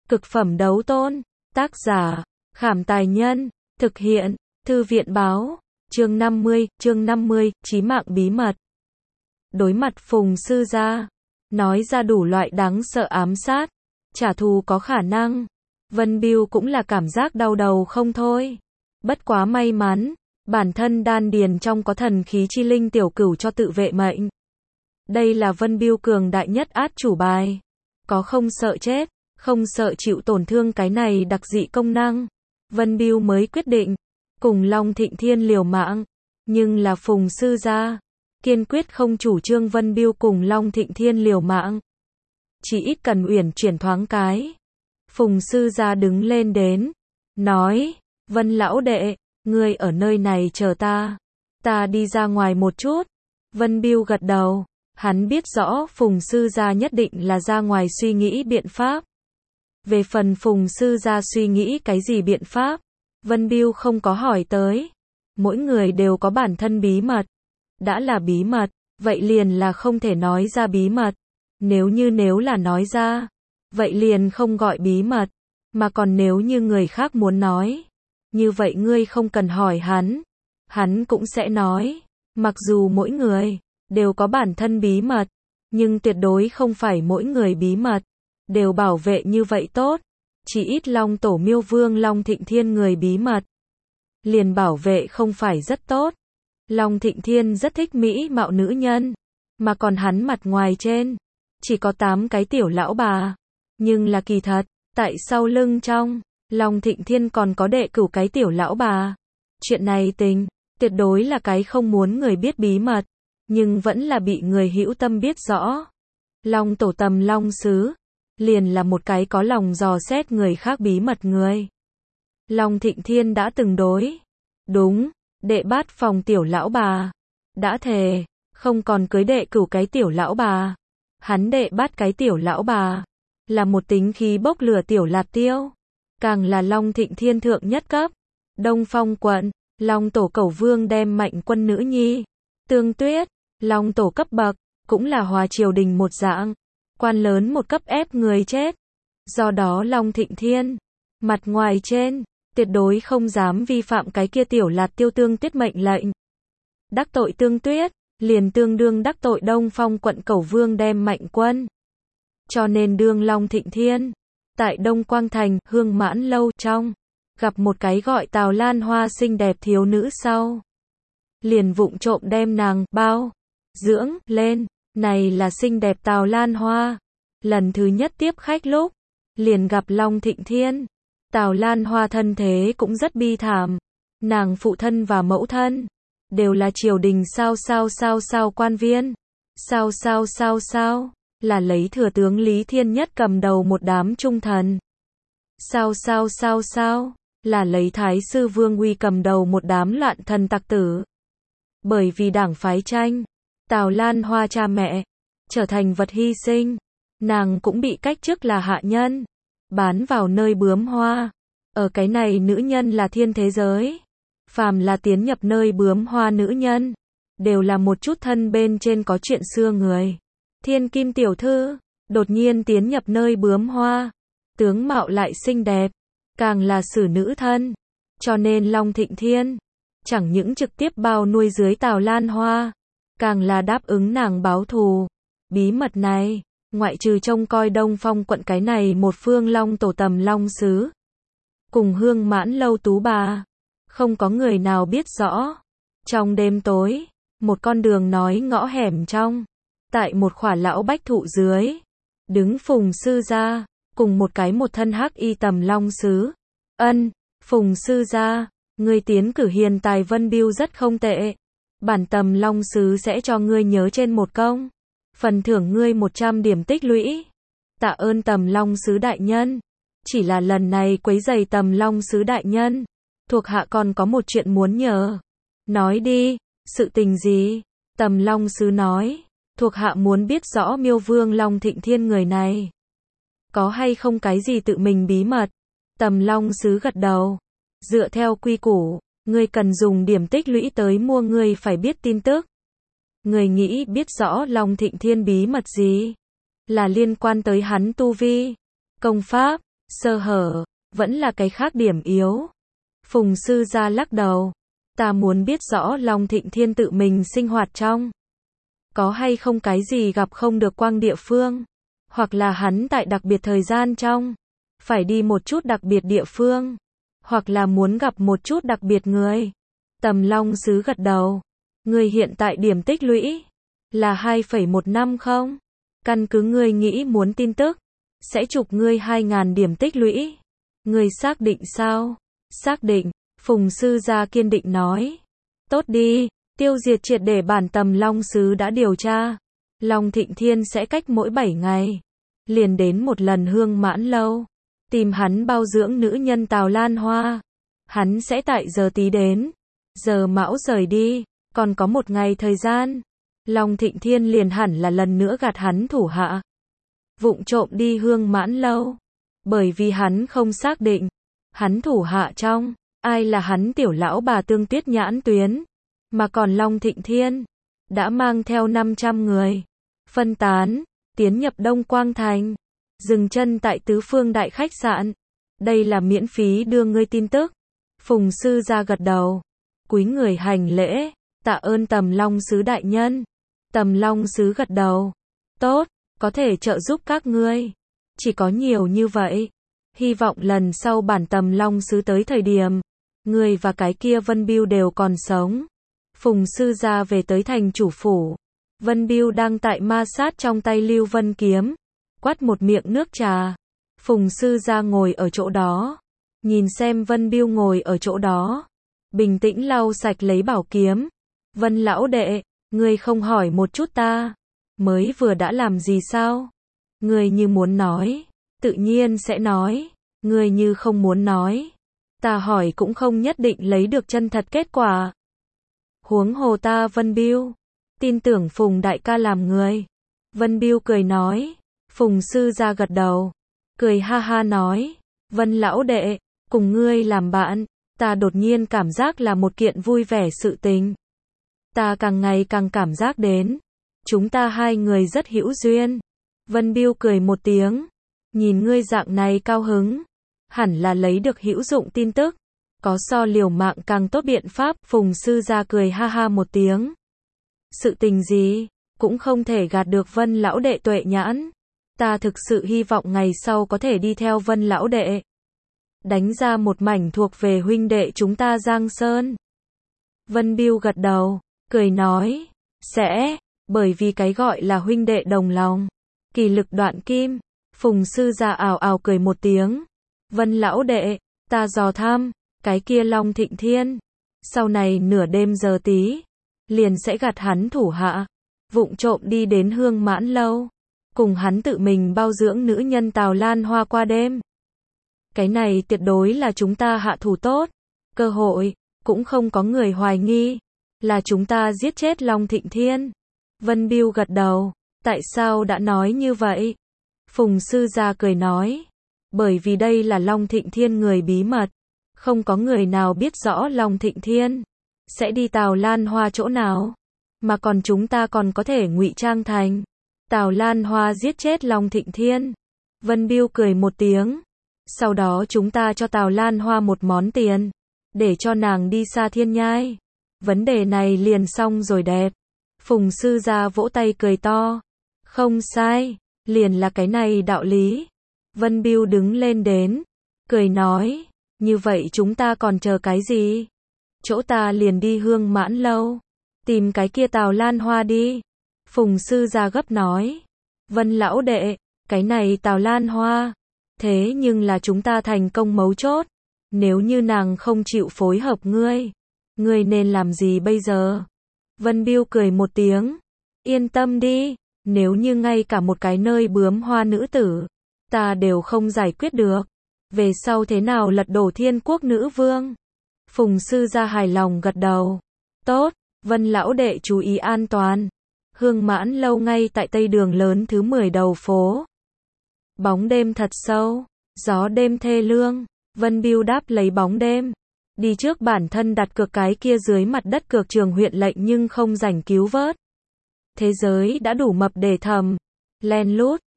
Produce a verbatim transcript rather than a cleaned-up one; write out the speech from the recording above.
Cực phẩm đấu tôn. Tác giả, Khảm Tài Nhân. Thực hiện, Thư viện Báo. Chương năm mươi, chương năm mươi, chí mạng bí mật. Đối mặt Phùng sư gia, nói ra đủ loại đáng sợ ám sát, trả thù có khả năng. Vân Bưu cũng là cảm giác đau đầu không thôi. Bất quá may mắn, bản thân đan điền trong có thần khí chi linh tiểu cửu cho tự vệ mệnh. Đây là Vân Bưu cường đại nhất át chủ bài. Có không sợ chết, không sợ chịu tổn thương cái này đặc dị công năng. Vân Bưu mới quyết định, cùng Long Thịnh Thiên liều mạng. Nhưng là Phùng sư gia, kiên quyết không chủ trương Vân Bưu cùng Long Thịnh Thiên liều mạng. Chỉ ít cần uyển chuyển thoáng cái. Phùng sư gia đứng lên đến, nói, Vân lão đệ, ngươi ở nơi này chờ ta. Ta đi ra ngoài một chút. Vân Bưu gật đầu, hắn biết rõ Phùng sư gia nhất định là ra ngoài suy nghĩ biện pháp. Về phần Phùng sư gia suy nghĩ cái gì biện pháp, Vân Bưu không có hỏi tới. Mỗi người đều có bản thân bí mật. Đã là bí mật, vậy liền là không thể nói ra bí mật. Nếu như nếu là nói ra, vậy liền không gọi bí mật. Mà còn nếu như người khác muốn nói, như vậy ngươi không cần hỏi hắn. Hắn cũng sẽ nói. Mặc dù mỗi người đều có bản thân bí mật, nhưng tuyệt đối không phải mỗi người bí mật đều bảo vệ như vậy tốt. Chỉ ít Long Tổ Miêu Vương Long Thịnh Thiên người bí mật liền bảo vệ không phải rất tốt. Long Thịnh Thiên rất thích mỹ mạo nữ nhân, mà còn hắn mặt ngoài trên chỉ có tám cái tiểu lão bà, nhưng là kỳ thật, tại sau lưng trong, Long Thịnh Thiên còn có đệ cửu cái tiểu lão bà. Chuyện này tình, tuyệt đối là cái không muốn người biết bí mật, nhưng vẫn là bị người hữu tâm biết rõ. Long Tổ Tầm Long Sứ liền là một cái có lòng dò xét người khác bí mật người. Long Thịnh Thiên đã từng đối, đúng, đệ bát phòng tiểu lão bà, đã thề, không còn cưới đệ cửu cái tiểu lão bà. Hắn đệ bát cái tiểu lão bà, là một tính khí bốc lửa tiểu lạt tiêu, càng là Long Thịnh Thiên thượng nhất cấp. Đông Phong quận, Long Tổ Cẩu Vương đem Mạnh Quân nữ nhi, Tương Tuyết, Long Tổ cấp bậc, cũng là hòa triều đình một dạng, quan lớn một cấp ép người chết. Do đó Long Thịnh Thiên, mặt ngoài trên, tuyệt đối không dám vi phạm cái kia tiểu lạt tiêu Tương Tuyết mệnh lệnh. Đắc tội Tương Tuyết, liền tương đương đắc tội Đông Phong quận Cẩu Vương đem Mạnh Quân. Cho nên đương Long Thịnh Thiên, tại Đông Quang Thành, Hương Mãn Lâu trong, gặp một cái gọi Tào Lan Hoa xinh đẹp thiếu nữ sau. Liền vụng trộm đem nàng, bao, dưỡng, lên. Này là xinh đẹp Tào Lan Hoa. Lần thứ nhất tiếp khách lúc, liền gặp Long Thịnh Thiên. Tào Lan Hoa thân thế cũng rất bi thảm. Nàng phụ thân và mẫu thân đều là triều đình sao sao sao sao quan viên. Sao sao sao sao, là lấy thừa tướng Lý Thiên Nhất cầm đầu một đám trung thần. Sao sao sao sao, là lấy Thái sư Vương Uy cầm đầu một đám loạn thần tặc tử. Bởi vì đảng phái tranh, Tào Lan Hoa cha mẹ trở thành vật hy sinh, nàng cũng bị cách chức là hạ nhân, bán vào nơi bướm hoa. Ở cái này nữ nhân là thiên thế giới, phàm là tiến nhập nơi bướm hoa nữ nhân, đều là một chút thân bên trên có chuyện xưa người. Thiên kim tiểu thư, đột nhiên tiến nhập nơi bướm hoa, tướng mạo lại xinh đẹp, càng là xử nữ thân. Cho nên Long Thịnh Thiên, chẳng những trực tiếp bao nuôi dưới Tào Lan Hoa, càng là đáp ứng nàng báo thù. Bí mật này, ngoại trừ trông coi Đông Phong quận cái này một phương Long Tổ Tầm Long Sứ, cùng Hương Mãn Lâu tú bà, không có người nào biết rõ. Trong đêm tối, một con đường nói ngõ hẻm trong, tại một khỏa lão bách thụ dưới, đứng Phùng sư gia, cùng một cái một thân hắc y Tầm Long Sứ. Ân, Phùng sư gia, ngươi tiến cử hiền tài Vân Bưu rất không tệ. Bản Tầm Long Sứ sẽ cho ngươi nhớ trên một công, phần thưởng ngươi một trăm điểm tích lũy. Tạ ơn Tầm Long Sứ đại nhân. Chỉ là lần này quấy rầy Tầm Long Sứ đại nhân, thuộc hạ còn có một chuyện muốn nhờ. Nói đi, sự tình gì? Tầm Long Sứ nói, thuộc hạ muốn biết rõ Miêu Vương Long Thịnh Thiên người này có hay không cái gì tự mình bí mật. Tầm Long Sứ gật đầu. Dựa theo quy củ, ngươi cần dùng điểm tích lũy tới mua ngươi phải biết tin tức. Ngươi nghĩ biết rõ Long Thịnh Thiên bí mật gì? Là liên quan tới hắn tu vi, công pháp, Sơ hở, vẫn là cái khác điểm yếu. Phùng sư gia lắc đầu. Ta muốn biết rõ Long Thịnh Thiên tự mình sinh hoạt trong. Có hay không cái gì gặp không được quang địa phương. Hoặc là hắn tại đặc biệt thời gian trong. Phải đi một chút đặc biệt địa phương. Hoặc là muốn gặp một chút đặc biệt người. Tầm Long Sứ gật đầu. Người hiện tại điểm tích lũy. Là hai phẩy một năm không? Căn cứ ngươi nghĩ muốn tin tức. Sẽ chụp ngươi hai ngàn điểm tích lũy. Ngươi xác định sao? Xác định. Phùng sư gia kiên định nói. Tốt đi, tiêu diệt triệt để bản Tầm Long Sứ đã điều tra. Long Thịnh Thiên sẽ cách mỗi bảy ngày. Liền đến một lần Hương Mãn Lâu. Tìm hắn bao dưỡng nữ nhân Tào Lan Hoa. Hắn sẽ tại giờ tí đến. Giờ mão rời đi. Còn có một ngày thời gian. Long Thịnh Thiên liền hẳn là lần nữa gạt hắn thủ hạ. Vụng trộm đi Hương Mãn Lâu. Bởi vì hắn không xác định. Hắn thủ hạ trong. Ai là hắn tiểu lão bà Tương Tuyết nhãn tuyến. Mà còn Long Thịnh Thiên. Đã mang theo năm trăm người. Phân tán. Tiến nhập Đông Quang Thành. Dừng chân tại Tứ Phương Đại Khách Sạn. Đây là miễn phí đưa ngươi tin tức. Phùng sư gia gật đầu. Cúi người hành lễ. Tạ ơn Tầm Long Sứ đại nhân. Tầm Long Sứ gật đầu. Tốt, có thể trợ giúp các ngươi. Chỉ có nhiều như vậy. Hy vọng lần sau bản Tầm Long Sứ tới thời điểm. Ngươi và cái kia Vân Biêu đều còn sống. Phùng sư gia về tới thành chủ phủ. Vân Biêu đang tại ma sát trong tay Lưu Vân kiếm. Quát một miệng nước trà. Phùng sư gia ngồi ở chỗ đó. Nhìn xem Vân Biêu ngồi ở chỗ đó. Bình tĩnh lau sạch lấy bảo kiếm. Vân lão đệ, ngươi không hỏi một chút ta. Mới vừa đã làm gì sao? Ngươi như muốn nói. Tự nhiên sẽ nói. Ngươi như không muốn nói. Ta hỏi cũng không nhất định lấy được chân thật kết quả. Huống hồ ta Vân Biêu. Tin tưởng Phùng đại ca làm người. Vân Biêu cười nói. Phùng sư gia gật đầu. Cười ha ha nói. Vân lão đệ, cùng ngươi làm bạn. Ta đột nhiên cảm giác là một kiện vui vẻ sự tình. Ta càng ngày càng cảm giác đến. Chúng ta hai người rất hữu duyên. Vân Biêu cười một tiếng. Nhìn ngươi dạng này cao hứng. Hẳn là lấy được hữu dụng tin tức. Có so liều mạng càng tốt biện pháp. Phùng sư gia cười ha ha một tiếng. Sự tình gì? Cũng không thể gạt được Vân lão đệ tuệ nhãn. Ta thực sự hy vọng ngày sau có thể đi theo Vân lão đệ. Đánh ra một mảnh thuộc về huynh đệ chúng ta Giang Sơn. Vân Biêu gật đầu. Cười nói. Sẽ. Bởi vì cái gọi là huynh đệ đồng lòng. Kỳ lực đoạn kim. Phùng sư gia ào ào cười một tiếng. Vân lão đệ. Ta dò thăm. Cái kia Long Thịnh Thiên. Sau này nửa đêm giờ tí. Liền sẽ gạt hắn thủ hạ. Vụng trộm đi đến Hương Mãn Lâu. Cùng hắn tự mình bao dưỡng nữ nhân Tào Lan Hoa qua đêm. Cái này tuyệt đối là chúng ta hạ thủ tốt. Cơ hội. Cũng không có người hoài nghi. Là chúng ta giết chết Long Thịnh Thiên. Vân Biêu gật đầu. Tại sao đã nói như vậy? Phùng sư gia cười nói. Bởi vì đây là Long Thịnh Thiên người bí mật. Không có người nào biết rõ Long Thịnh Thiên sẽ đi Tào Lan Hoa chỗ nào. Mà còn chúng ta còn có thể ngụy trang thành Tào Lan Hoa giết chết Long Thịnh Thiên. Vân Biêu cười một tiếng. Sau đó chúng ta cho Tào Lan Hoa một món tiền. Để cho nàng đi xa thiên nhai. Vấn đề này liền xong rồi đẹp. Phùng sư gia vỗ tay cười to. Không sai. Liền là cái này đạo lý. Vân Biêu đứng lên đến. Cười nói. Như vậy chúng ta còn chờ cái gì? Chỗ ta liền đi Hương Mãn Lâu. Tìm cái kia Tào Lan Hoa đi. Phùng sư gia gấp nói. Vân lão đệ. Cái này Tào Lan Hoa. Thế nhưng là chúng ta thành công mấu chốt. Nếu như nàng không chịu phối hợp ngươi. Ngươi nên làm gì bây giờ? Vân Biêu cười một tiếng. Yên tâm đi. Nếu như ngay cả một cái nơi bướm hoa nữ tử. Ta đều không giải quyết được. Về sau thế nào lật đổ Thiên Quốc nữ vương? Phùng sư gia hài lòng gật đầu. Tốt. Vân lão đệ chú ý an toàn. Hương Mãn Lâu ngay tại Tây Đường lớn thứ mười đầu phố. Bóng đêm thật sâu. Gió đêm thê lương. Vân Biêu đáp lấy bóng đêm. Đi trước bản thân đặt cược cái kia dưới mặt đất cược trường huyện lệnh nhưng không rảnh cứu vớt. Thế giới đã đủ mập để thầm. Len lút.